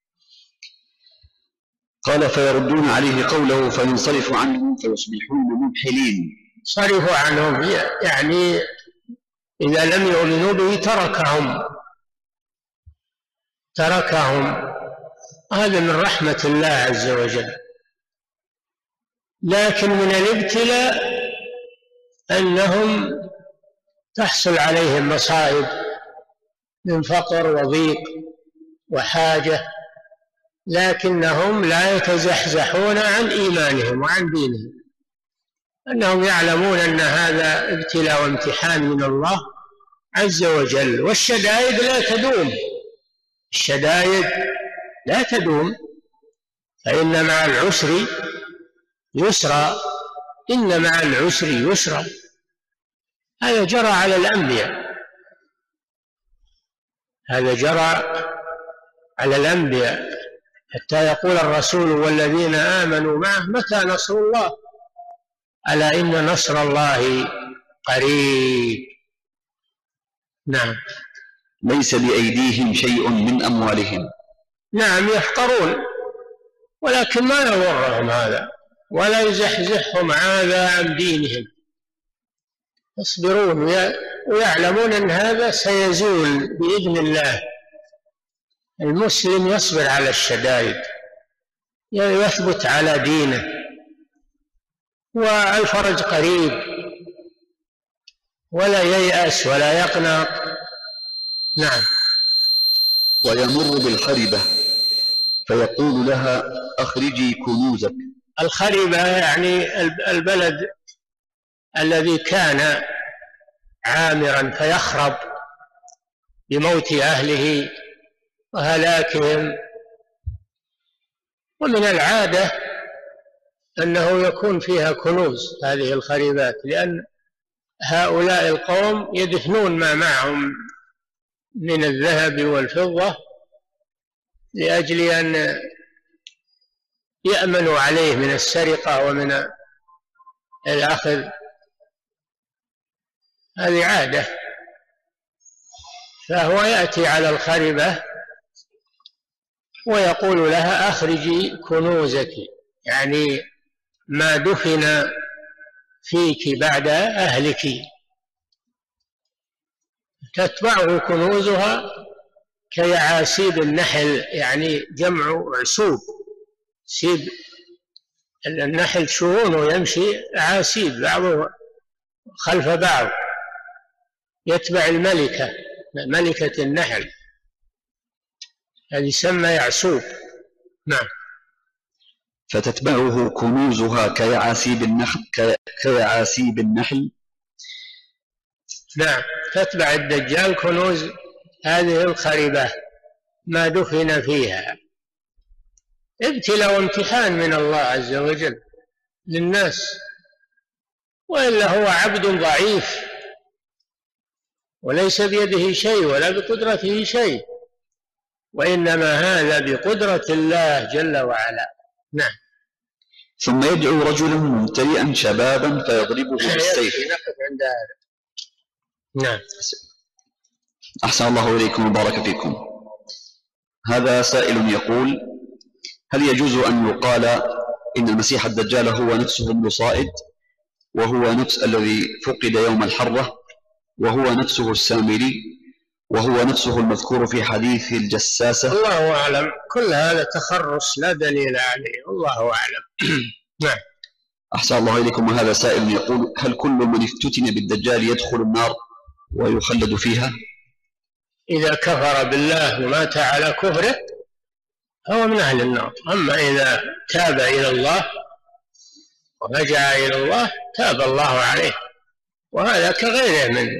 [SPEAKER 2] قال فيردون عليه قوله فينصرف عنهم فيصبحون منحلين.
[SPEAKER 3] صرفوا عنهم يعني إذا لم يؤمنوا به تركهم. هذا من رحمة الله عز وجل. لكن من الابتلاء أنهم تحصل عليهم مصائب من فقر وضيق وحاجة، لكنهم لا يتزحزحون عن إيمانهم وعن دينهم، أنهم يعلمون أن هذا ابتلاء وامتحان من الله عز وجل. والشدائد لا تدوم، فإن مع العسر يسرا، إن مع العسر يسرا. هذا جرى على الأنبياء، حتى يقول الرسول والذين آمنوا معه متى نصر الله، ألا إن نصر الله قريب. نعم.
[SPEAKER 2] ليس بأيديهم شيء من أموالهم.
[SPEAKER 3] نعم، يحقرون، ولكن ما يضرهم هذا ولا يزحزحهم هذا عن دينهم، يصبرون ويعلمون أن هذا سيزول بإذن الله. المسلم يصبر على الشدائد، يثبت على دينه، والفرج قريب، ولا ييأس ولا يقنط. نعم.
[SPEAKER 2] ويمر بالخربة فيقول لها أخرجي كنوزك.
[SPEAKER 3] الخربة يعني البلد الذي كان عامرا فيخرب بموت أهله وهلاكهم. ومن العادة أنه يكون فيها كنوز هذه الخريبات، لأن هؤلاء القوم يدفنون ما معهم من الذهب والفضة لأجل أن يأمنوا عليه من السرقة ومن الأخذ. هذه عادة. فهو يأتي على الخربة ويقول لها أخرجي كنوزك، يعني ما دفن فيك بعد أهلك. تتبعه كنوزها كيعاسيب النحل، يعني جمع عسوب، سيب النحل شؤونه يمشي عاسيب بعضه خلف بعض، يتبع الملكة، ملكة النحل، هذه يسمى يعسوب. نعم.
[SPEAKER 2] فتتبعه كنوزها كيعاسيب النحل.
[SPEAKER 3] نعم، تتبع الدجال كنوز هذه الخربة ما دفن فيها. ابتلاء وامتحان من الله عز وجل للناس، وإلا هو عبد ضعيف وليس بيده شيء ولا بقدرته شيء، وإنما هذا بقدرة الله جل وعلا. نعم.
[SPEAKER 2] ثم يدعو رجلا ممتلئا شبابا فيضربه بالسيف.
[SPEAKER 3] نقف عند هذا. نعم.
[SPEAKER 2] أحسن الله إليكم وبارك فيكم. هذا سائل يقول: هل يجوز أن يقال إن المسيح الدجال هو نفسه المصائد، وهو نفس الذي فقد يوم الحرة، وهو نفسه السامري، وهو نفسه المذكور في حديث الجساسة؟
[SPEAKER 3] الله أعلم، كل هذا تخرص لا دليل عليه، الله أعلم. نعم.
[SPEAKER 2] أحسن الله إليكم. وهذا سائل يقول: هل كل من افتتن بالدجال يدخل النار ويخلد فيها؟
[SPEAKER 3] إذا كفر بالله ومات على كفره هو من أهل النار، أما إذا تاب إلى الله ورجع إلى الله تاب الله عليه، وهذا كغيره من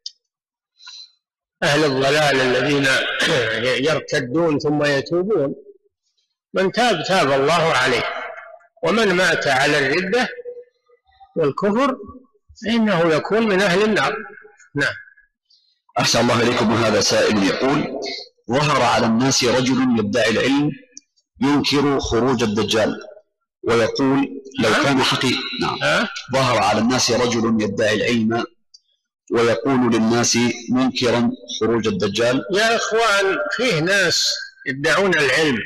[SPEAKER 3] أهل الضلال الذين يرتدون ثم يتوبون. من تاب تاب الله عليه، ومن مات على الردة والكفر فإنه يكون من أهل النار. نعم.
[SPEAKER 2] أحسن الله إليكم. وهذا سائل يقول: ظهر على الناس رجل يدعي العلم ينكر خروج الدجال ويقول لو كان حقيقي. نعم. ظهر على الناس رجل يدعي العلم ويقول للناس منكرا خروج الدجال.
[SPEAKER 3] يا إخوان، فيه ناس يدعون العلم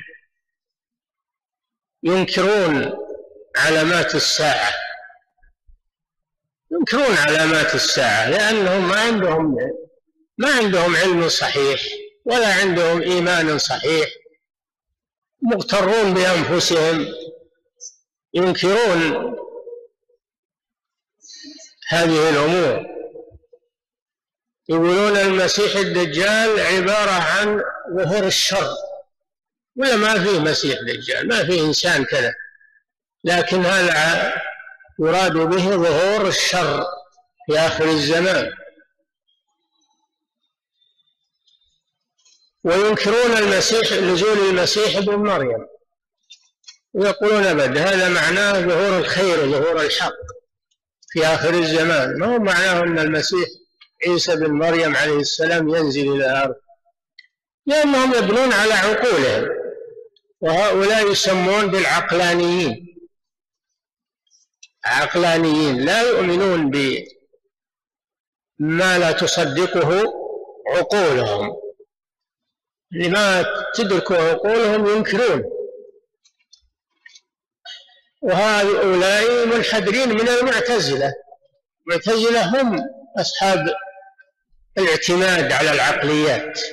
[SPEAKER 3] ينكرون علامات الساعة، ينكرون علامات الساعة لأنهم ما عندهم علم صحيح ولا عندهم إيمان صحيح، مغترون بأنفسهم، ينكرون هذه الأمور. يقولون المسيح الدجال عبارة عن ظهور الشر، ولا ما فيه مسيح دجال، ما فيه إنسان كذا، لكن هذا يراد به ظهور الشر في آخر الزمان. وينكرون المسيح، نزول المسيح ابن مريم، ويقولون أبد هذا معناه ظهور الخير وظهور الحق في آخر الزمان، ما هو معناه أن المسيح عيسى بن مريم عليه السلام ينزل إلى الأرض، لأنهم يبنون على عقولهم، وهؤلاء يسمون بالعقلانيين، عقلانيين لا يؤمنون بما لا تصدقه عقولهم، لما تدركه عقولهم ينكرون. وهؤلاء منحدرين من المعتزلة. المعتزلة هم أصحاب الاعتماد على العقليات،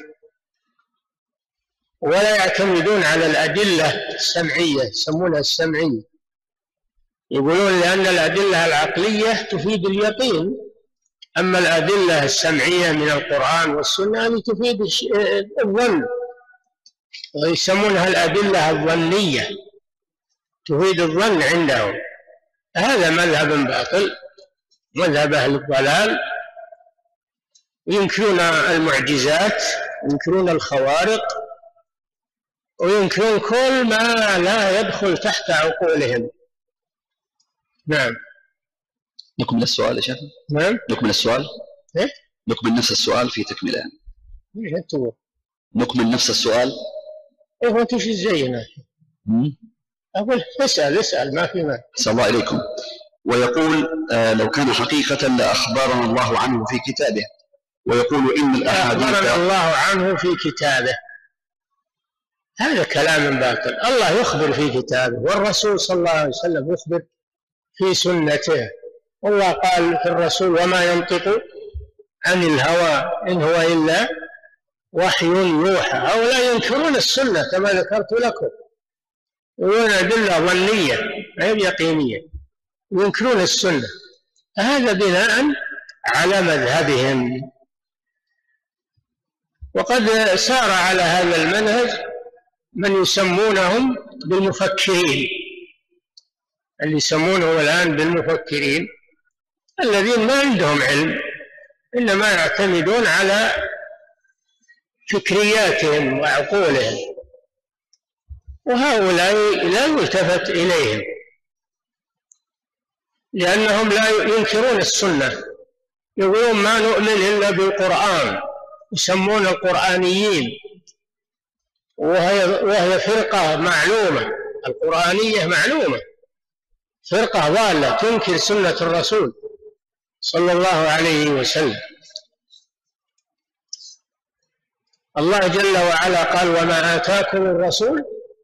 [SPEAKER 3] ولا يعتمدون على الأدلة السمعية، يسمونها السمعية، يقولون لأن الأدلة العقلية تفيد اليقين، أما الأدلة السمعية من القرآن والسنة هذه تفيد الظن، ويسمونها الأدلة الظنية، تفيد الظن عندهم. هذا مذهب باطل، مذهب أهل الضلال، ينكرون المعجزات، ينكرون الخوارق، وينكرون كل ما لا يدخل تحت عقولهم. نعم.
[SPEAKER 2] نكمل السؤال يا شيخ.
[SPEAKER 3] نعم.
[SPEAKER 2] نكمل السؤال.
[SPEAKER 3] إيه؟
[SPEAKER 2] نكمل نفس السؤال في تكملة.
[SPEAKER 3] إيش تقول؟
[SPEAKER 2] نكمل نفس السؤال.
[SPEAKER 3] إيه وأنت وش زينا؟ أقول اسأل ما في مال.
[SPEAKER 2] أسأل الله إليكم. ويقول لو كان حقيقة لأخبرنا الله عنه في كتابه، ويقول إن الأحاديث
[SPEAKER 3] أخبرنا الله عنه في كتابه، هذا كلام باطل. الله يخبر في كتابه، والرسول صلى الله عليه وسلم يخبر في سنته، والله قال في الرسول وما ينطق عن الهوى إن هو إلا وحي يوحى. هؤلاء ينكرون السنة كما ذكرت لكم، يقولون أدلة ظنية غير يقينية، ينكرون السنة، هذا بناء على مذهبهم وقد سار على هذا المنهج من يسمونهم بالمفكرين، اللي يسمونهم الآن بالمفكرين، الذين ما عندهم علم إنما يعتمدون على فكرياتهم وعقولهم، وهؤلاء لا يلتفت إليهم لأنهم لا ينكرون السنة، يقولون ما نؤمن إلا بالقرآن، يسمون القرآنيين، وهي فرقة معلومة، القرآنية معلومة، فرقة ضالة تنكر سنة الرسول صلى الله عليه وسلم. الله جل وعلا قال وما آتاكم الرسول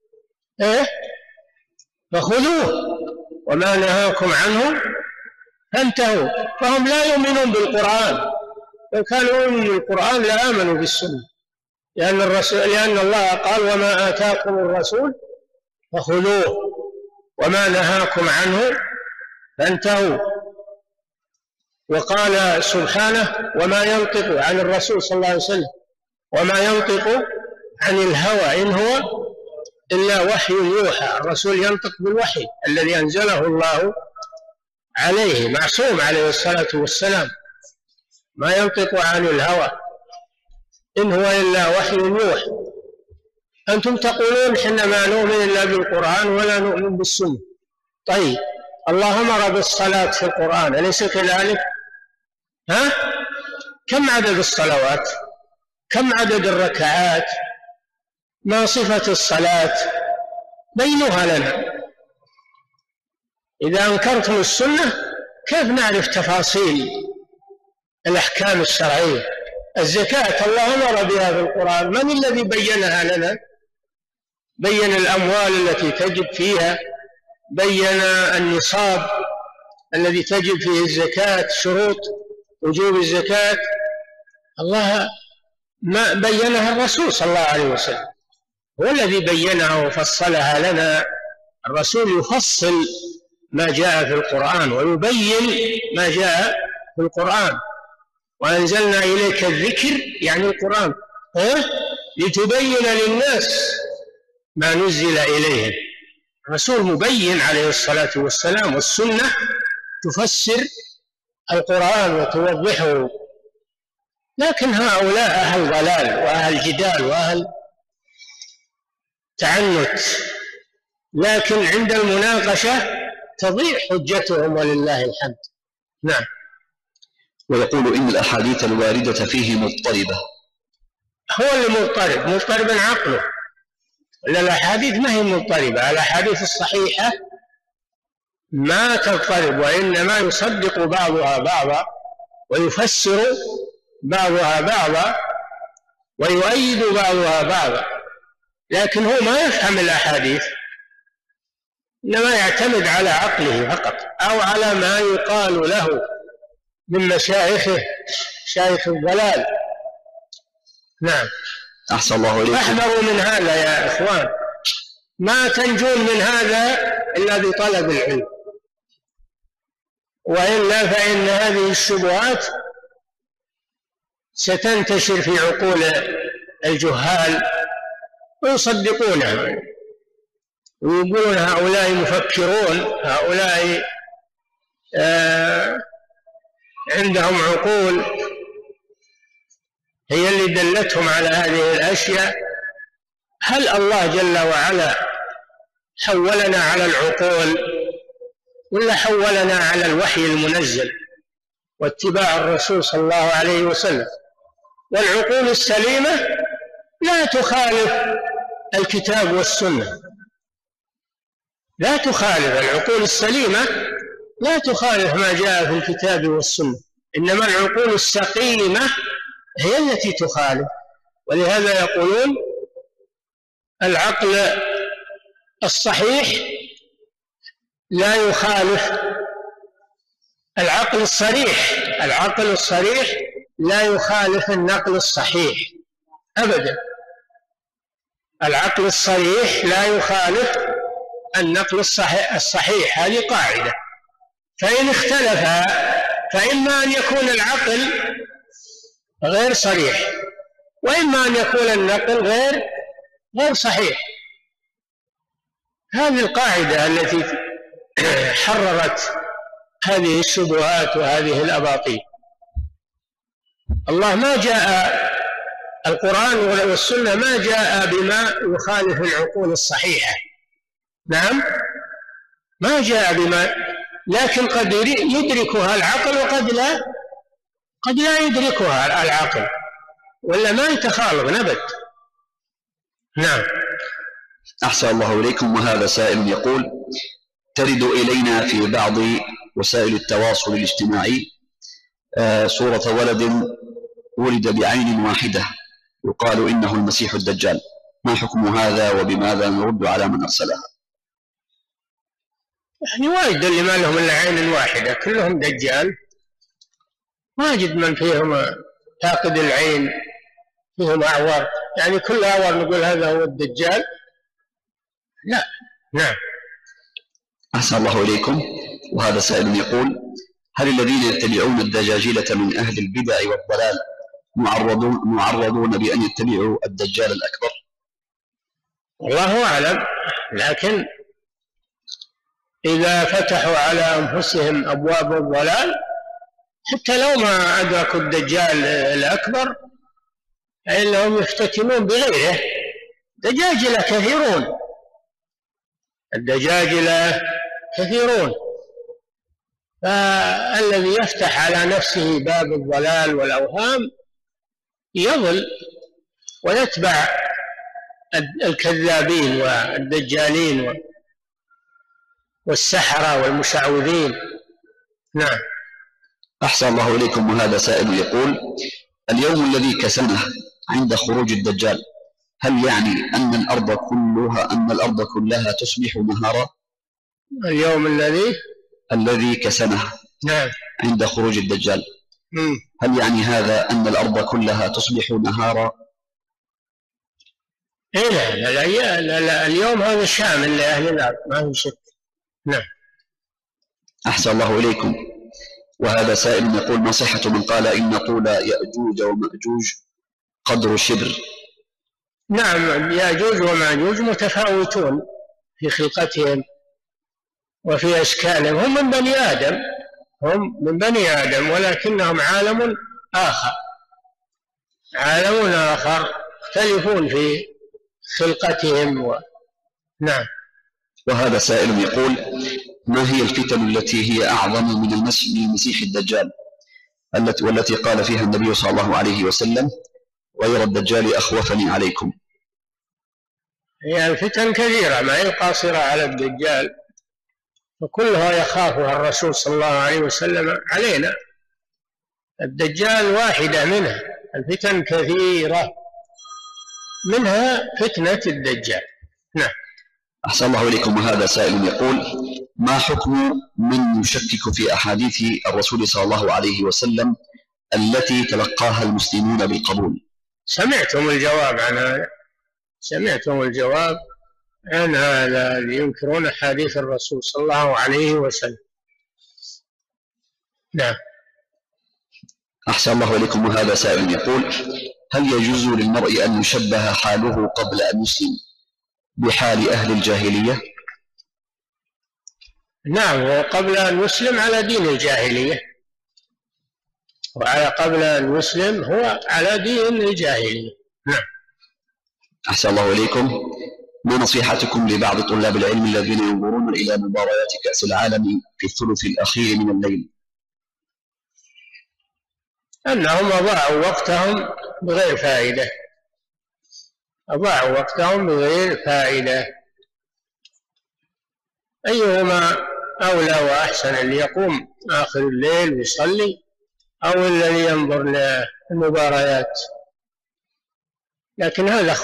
[SPEAKER 3] فخذوه وما نهاكم عنه فانتهوا. فهم لا يؤمنون بالقرآن، لو كانوا يؤمنون بالقرآن لآمنوا بالسنة، لأن الله قال وما آتاكم الرسول فخذوه وما نهاكم عنه فانتهوا. وقال سبحانه وما ينطق عن الرسول صلى الله عليه وسلم وما ينطق عن الهوى إن هو إلا وحي يوحى. الرسول ينطق بالوحي الذي أنزله الله عليه، معصوم عليه الصلاة والسلام، ما ينطق عن الهوى إن هو إلا وحي يوحى. أنتم تقولون حنا ما نؤمن إلا بالقرآن ولا نؤمن بالسنة. طيب الله أمر بالصلاة في القرآن أليس كذلك؟ كم عدد الصلوات؟ كم عدد الركعات؟ ما صفة الصلاة؟ بينوها لنا. إذا أنكرتم السنة كيف نعرف تفاصيل الأحكام الشرعية؟ الزكاة الله أمر بها في القرآن، من الذي بينها لنا؟ بين الأموال التي تجب فيها، بين النصاب الذي تجب فيه الزكاة، شروط وجوب الزكاة، الله ما بينها الرسول صلى الله عليه وسلم، هو الذي بينها وفصلها لنا. الرسول يفصل ما جاء في القرآن ويبين ما جاء في القرآن. وأنزلنا إليك الذكر يعني القرآن لتبين للناس ما نزل إليهم. الرسول مبين عليه الصلاة والسلام، والسنة تفسر القرآن وتوضحه. لكن هؤلاء أهل ضلال وأهل جدال وأهل تعنت، لكن عند المناقشة تضيع حجتهم ولله الحمد. نعم.
[SPEAKER 2] ويقول إن الأحاديث الواردة فيه مضطربة.
[SPEAKER 3] هو اللي مضطرب عقله، ولا الأحاديث ما هي مضطربة. الأحاديث الصحيحة ما تضطرب، وإنما يصدق بعضها بعضا ويفسر بعضها بعضا ويؤيد بعضها بعضا، لكن هو ما يفهم الأحاديث، إنما يعتمد على عقله فقط أو على ما يقال له من مشايخه، شيخ الضلال. نعم.
[SPEAKER 2] أحسن الله إليكم.
[SPEAKER 3] فاحذروا من هذا يا إخوان، ما تنجون من هذا إلا بطلب العلم، وإلا فإن هذه الشبهات ستنتشر في عقول الجهال ويصدقونها ويقولون هؤلاء مفكرون، هؤلاء عندهم عقول هي اللي دلتهم على هذه الأشياء. هل الله جل وعلا حولنا على العقول ولا حولنا على الوحي المنزل واتباع الرسول صلى الله عليه وسلم؟ والعقول السليمة لا تخالف الكتاب والسنة، لا تخالف. العقول السليمة لا تخالف ما جاء في الكتاب والسنة، إنما العقول السقيمة هي التي تخالف. ولهذا يقولون العقل الصحيح لا يخالف العقل الصريح، العقل الصريح لا يخالف النقل الصحيح أبدا. العقل الصريح لا يخالف النقل الصحيح، هذه قاعدة. فإن اختلفا فإما أن يكون العقل غير صريح، وإما أن يكون النقل غير صحيح. هذه القاعدة التي حررت هذه الشبهات وهذه الأباطيل. الله ما جاء، القرآن والسنة ما جاء بما يخالف العقول الصحيحة. نعم، ما جاء بما، لكن قد يدركها العقل قد لا يدركها العقل، ولا ما يتخالف نبت. نعم.
[SPEAKER 2] أحسن الله إليكم. وهذا سائل يقول: ترد إلينا في بعض وسائل التواصل الاجتماعي صورة ولد ولد بعين واحدة يقال إنه المسيح الدجال، ما حكم هذا وبماذا نرد على من أرسلها؟
[SPEAKER 3] يعني واجد اللي ما لهم إلا عين واحدة كلهم دجال، واجد من فيهم فاقد العين، فيهم أعور، يعني كل أعور نقول هذا هو الدجال؟ لا. نعم.
[SPEAKER 2] أحسن الله إليكم. وهذا سائل يقول: هل الذين يتبعون الدجاجلة من أهل البدع والضلال معرضون بأن يتبعوا الدجال الأكبر؟
[SPEAKER 3] والله أعلم، لكن إذا فتحوا على أنفسهم أبواب الضلال حتى لو ما أدركوا الدجال الأكبر فإنهم يفتتنون بغيره. الدجاجلة كثيرون، فالذي يفتح على نفسه باب الضلال والأوهام يضل ويتبع الكذابين والدجالين والسحرة والمشعوذين. نعم.
[SPEAKER 2] أحسن الله إليكم. وهذا سائل يقول: اليوم الذي كسنه عند خروج الدجال هل يعني أن الأرض كلها تصبح نهارا؟
[SPEAKER 3] اليوم الذي كسنه
[SPEAKER 2] نعم عند خروج الدجال هل يعني هذا أن الأرض كلها تصبح نهارا؟
[SPEAKER 3] إيه لا، اليوم هذا شامل لأهل الأرض ما في شك. نعم.
[SPEAKER 2] أحسن الله إليكم. وهذا سائل يقول: ما صحة من قال إن طول يأجوج ومأجوج قدر شبر؟
[SPEAKER 3] نعم، يأجوج ومأجوج متفاوتون في خلقتهم وفي أشكالهم، هم من بني آدم ولكنهم عالم آخر يختلفون في خلقتهم نعم.
[SPEAKER 2] وهذا سائل يقول: ما هي الفتن التي هي أعظم من المسيح الدجال والتي قال فيها النبي صلى الله عليه وسلم: غير الدجال أخوفني عليكم؟
[SPEAKER 3] هي الفتن كثيرة ما هي قاصرة على الدجال، وكلها يخافها الرسول صلى الله عليه وسلم علينا. الدجال واحدة منها، الفتن كثيرة منها فتنة الدجال. نعم.
[SPEAKER 2] أحسن الله إليكم. وهذا سائل يقول: ما حكم من يشكك في أحاديث الرسول صلى الله عليه وسلم التي تلقاها المسلمون بالقبول؟
[SPEAKER 3] سمعتم الجواب عن هذا اللي ينكرون أحاديث الرسول صلى الله عليه وسلم. نعم.
[SPEAKER 2] أحسن الله إليكم. وهذا سائل يقول: هل يجوز للمرء أن يشبه حاله قبل أن يسلم بحال أهل الجاهلية؟
[SPEAKER 3] نعم، وقبل أن يسلم على دين الجاهلية، قبل أن يسلم هو على دين الجاهلية. نعم.
[SPEAKER 2] أحسن الله إليكم. ما نصيحتكم لبعض طلاب العلم الذين ينظرون إلى مباريات كأس العالم في الثلث الأخير من الليل؟
[SPEAKER 3] أنهم أضاعوا وقتهم بغير فائدة. أيهما أولى وأحسن، اللي يقوم آخر الليل ويصلي أو الذي ينظر للمباريات؟ لكن هذا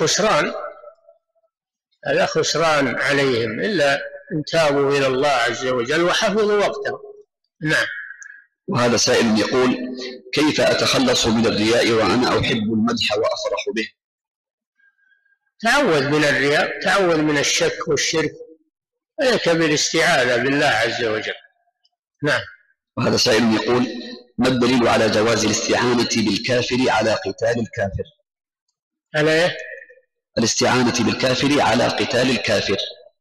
[SPEAKER 3] خسران عليهم، إلا إن تابوا إلى الله عز وجل وحفظوا وقتهم. نعم.
[SPEAKER 2] وهذا سائل يقول: كيف أتخلص من الرياء وأنا أحب المدح وأفرح به؟
[SPEAKER 3] تعوذ من الرياء، تعوذ من الشك والشرك، عليك بالاستعاذة بالله عز وجل. نعم.
[SPEAKER 2] وهذا سائل يقول: ما الدليل على جواز الاستعانة بالكافر على قتال الكافر؟
[SPEAKER 3] على إيه؟
[SPEAKER 2] الاستعانة بالكافر على قتال الكافر.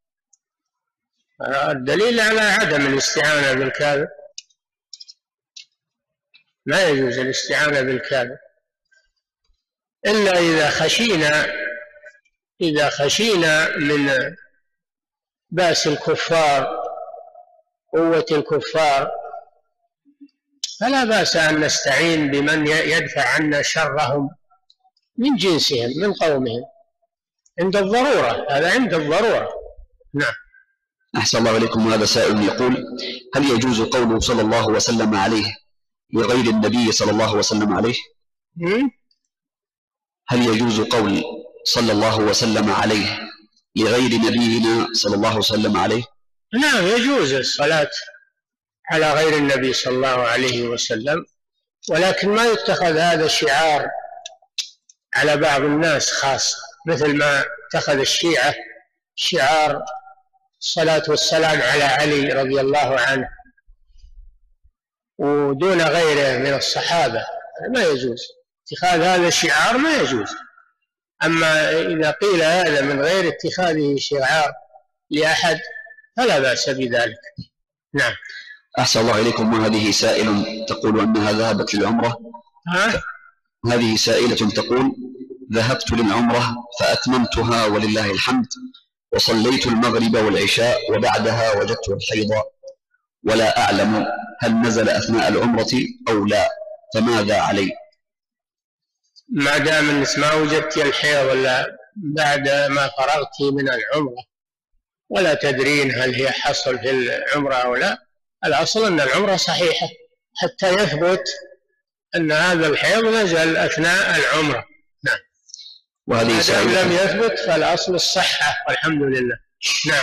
[SPEAKER 3] الدليل على عدم الاستعانة بالكافر، ما يجوز الاستعانة بالكافر إلا إذا خشينا من بأس الكفار، قوة الكفار، فلا بأس أن نستعين بمن يدفع عنا شرهم من جنسهم من قومهم عند الضرورة، هذا عند الضرورة. نعم.
[SPEAKER 2] أحسن الله إليكم. وهذا سائل يقول: هل يجوز قوله صلى الله وسلم عليه لغير النبي صلى الله وسلم عليه؟ هل يجوز قول صلى الله وسلم عليه لغير نبينا صلى الله وسلم عليه؟
[SPEAKER 3] نعم، يجوز الصلاة على غير النبي صلى الله عليه وسلم، ولكن ما يتخذ هذا شعار على بعض الناس خاصة، مثل ما اتخذ الشيعة شعار الصلاة والسلام على علي رضي الله عنه ودون غيره من الصحابة. ما يجوز اتخاذ هذا الشعار، ما يجوز. أما إذا قيل هذا من غير اتخاذه شعار لأحد فلا بأس بذلك. نعم.
[SPEAKER 2] أحسن الله إليكم. وهذه سائل تقول أنها ذهبت للعمرة. هذه سائلة تقول: ذهبت للعمرة فأتممتها ولله الحمد، وصليت المغرب والعشاء وبعدها وجدت الحيض، ولا أعلم هل نزل أثناء العمرة أو لا، فماذا علي؟
[SPEAKER 3] ما دام أنك ما وجدت الحيض ولا بعد ما فرغت من العمرة ولا تدرين هل هي حصل في العمرة أو لا، الأصل أن العمرة صحيحة حتى يثبت أن هذا الحيض نزل أثناء العمرة. نعم.
[SPEAKER 2] وهذه
[SPEAKER 3] سائلة لم يثبت فالأصل الصحة والحمد لله. نعم.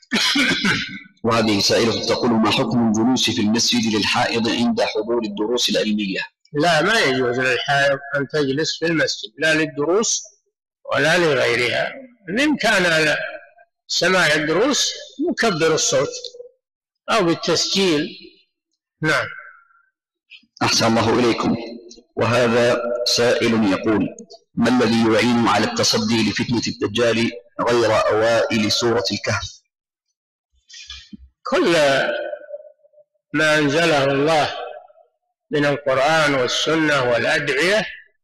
[SPEAKER 2] وهذه سائلة تقول: ما حكم الجلوس في المسجد للحائض عند حضور الدروس العلمية؟
[SPEAKER 3] لا، ما يجوز للحائض أن تجلس في المسجد لا للدروس ولا لغيرها. إن كان سماع الدروس مكبر الصوت أو بالتسجيل. نعم.
[SPEAKER 2] أحسن الله إليكم. وهذا سائل يقول: ما الذي يعين على التصدي لفتنة الدجال غير أوائل سورة الكهف؟
[SPEAKER 3] كل ما أنزله الله من القرآن والسنة والأدعية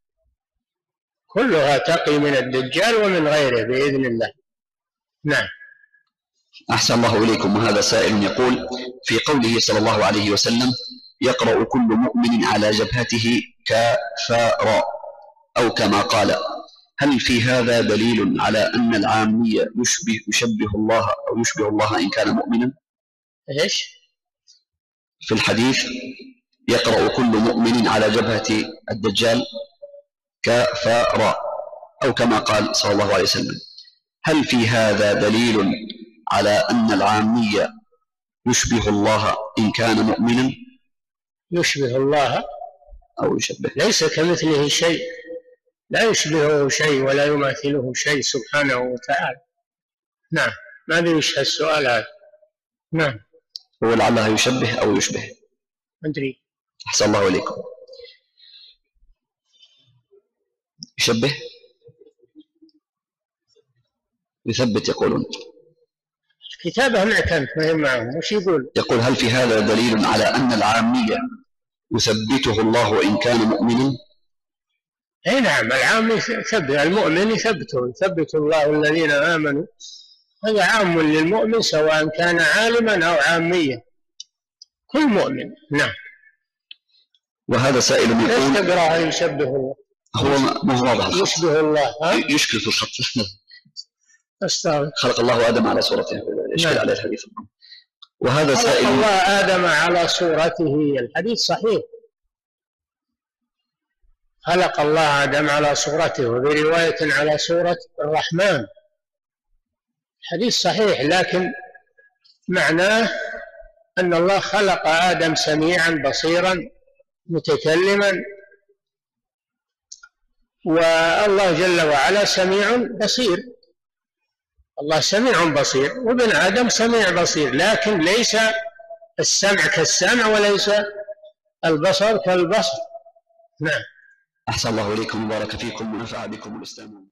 [SPEAKER 3] كلها تقي من الدجال ومن غيره بإذن الله. نعم.
[SPEAKER 2] أحسن الله إليكم. وهذا سائل يقول: في قوله صلى الله عليه وسلم: يقرأ كل مؤمن على جبهته كافارا أو كما قال، هل في هذا دليل على أن العامية يشبه الله إن كان مؤمنا؟
[SPEAKER 3] إيش؟
[SPEAKER 2] في الحديث: يقرأ كل مؤمن على جبهة الدجال كافارا أو كما قال صلى الله عليه وسلم، هل في هذا دليل على أن العامية يشبه الله إن كان مؤمنا؟
[SPEAKER 3] يشبه الله
[SPEAKER 2] أو يشبه،
[SPEAKER 3] ليس كمثله شيء، لا يشبهه شيء ولا يماثله شيء سبحانه وتعالى. نعم. ماذا يشبه السؤال هذا؟ نعم.
[SPEAKER 2] هو لعلها يشبه أو يشبه،
[SPEAKER 3] أدري.
[SPEAKER 2] أحسن الله إليكم. يشبه، يثبت يقولون.
[SPEAKER 3] كتابه معك ما هي معهم. وش يقول؟
[SPEAKER 2] يقول: هل في هذا دليل على أن العامية يثبته الله إن كان مؤمنا؟
[SPEAKER 3] أي نعم، العام يثبت، المؤمن يثبت الله الذين آمنوا. هذا عام للمؤمن سواء كان عالما أو عاميا، كل مؤمن. نعم.
[SPEAKER 2] وهذا سائل يقول:
[SPEAKER 3] ليش تقرأها يشبه الله؟
[SPEAKER 2] هو ما هو واضح،
[SPEAKER 3] يشبه الله،
[SPEAKER 2] يشكل في الخط.
[SPEAKER 3] أستغفر.
[SPEAKER 2] خلق الله آدم على صورته، يشكل عليه الحديث. وهذا سائل:
[SPEAKER 3] خلق الله آدم على صورته، الحديث صحيح. خلق الله آدم على صورته، وفي رواية على صورة الرحمن، حديث صحيح، لكن معناه أن الله خلق آدم سميعا بصيرا متكلما، والله جل وعلا سميع بصير. الله سميع بصير وابن آدم سميع بصير، لكن ليس السمع كالسمع وليس البصر كالبصر. نعم.
[SPEAKER 2] أحسن الله إليكم وبارك فيكم ونفع بكم الإسلام.